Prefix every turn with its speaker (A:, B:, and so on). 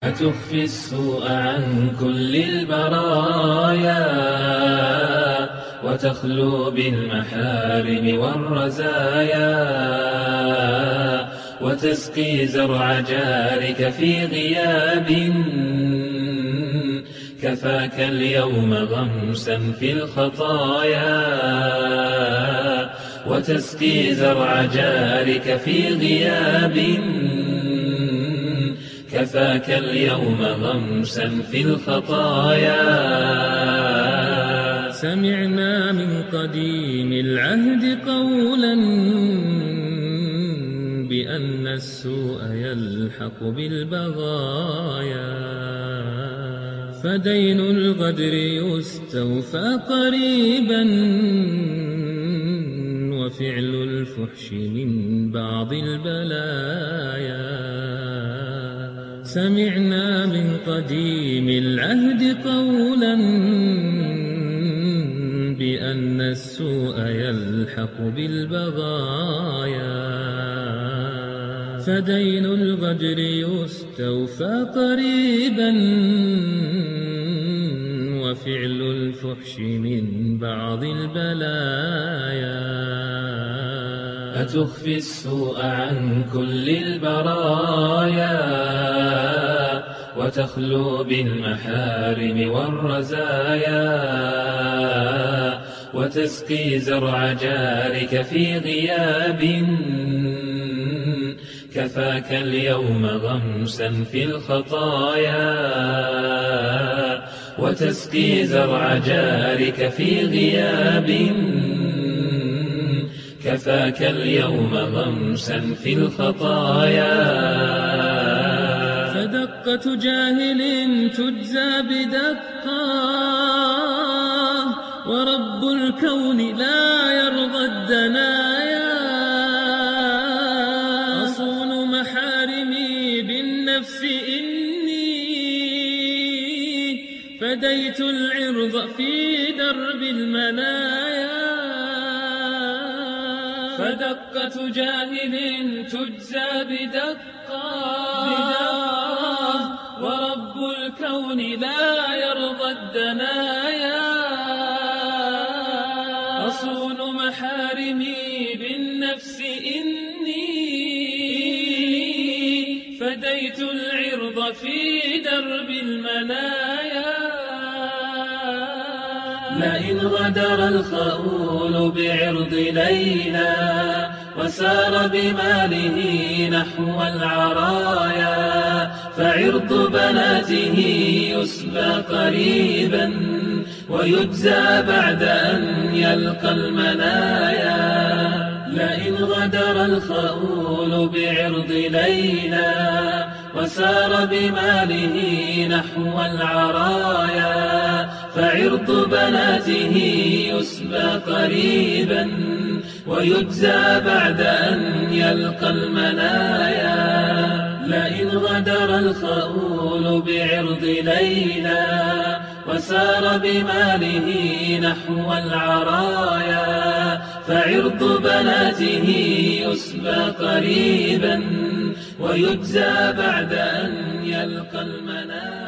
A: أتخفي السوء عن كل البرايا وتخلو بالمحارم والرزايا وتسقي زرع جارك في غياب كفاك اليوم غمسا في الخطايا وتسقي زرع جارك في غياب كفاك اليوم غمسا في الخطايا.
B: سمعنا من قديم العهد قولا بأن السوء يلحق بالبغايا فدين الغدر يستوفى قريبا وفعل الفحش من بعض البلايا. سمعنا من قديم العهد قولا بأن السوء يلحق بالبغايا فدين الغدر يستوفى قريبا وفعل الفحش من بعض البلايا.
A: أتخفي السوء عن كل البرايا وتخلو بالمحارم والرزايا وتسقي زرع جارك في غياب كفاك اليوم غمسا في الخطايا وتسقي زرع جارك في غياب كفاك اليوم غمسا في الخطايا.
B: فدقة جاهل تجزى بدقة ورب الكون لا يرضى الدنايا أصون محارمي بالنفس إني فديت العرض في درب المنايا فدقة جاهل تجزى بدقة ورب الكون لا يرضى الدنايا أصون محارمي بالنفس إني فديت العرض في درب المنايا.
A: لئن غدر الخؤول بعرض ليلى وسار بماله نحو العرايا فعرض بناته يسبى قريبا ويجزى بعد أن يلقى المنايا. لئن غدر الخؤول بعرض ليلى وسار بماله نحو العرايا فعرض بناته يسبى قريبا ويجزى بعد أن يلقى المنايا. لئن غدر الخؤول بعرض ليلى وسار بماله نحو العرايا فعرض بناته يسبى قريبا ويجزى بعد أن يلقى المنايا.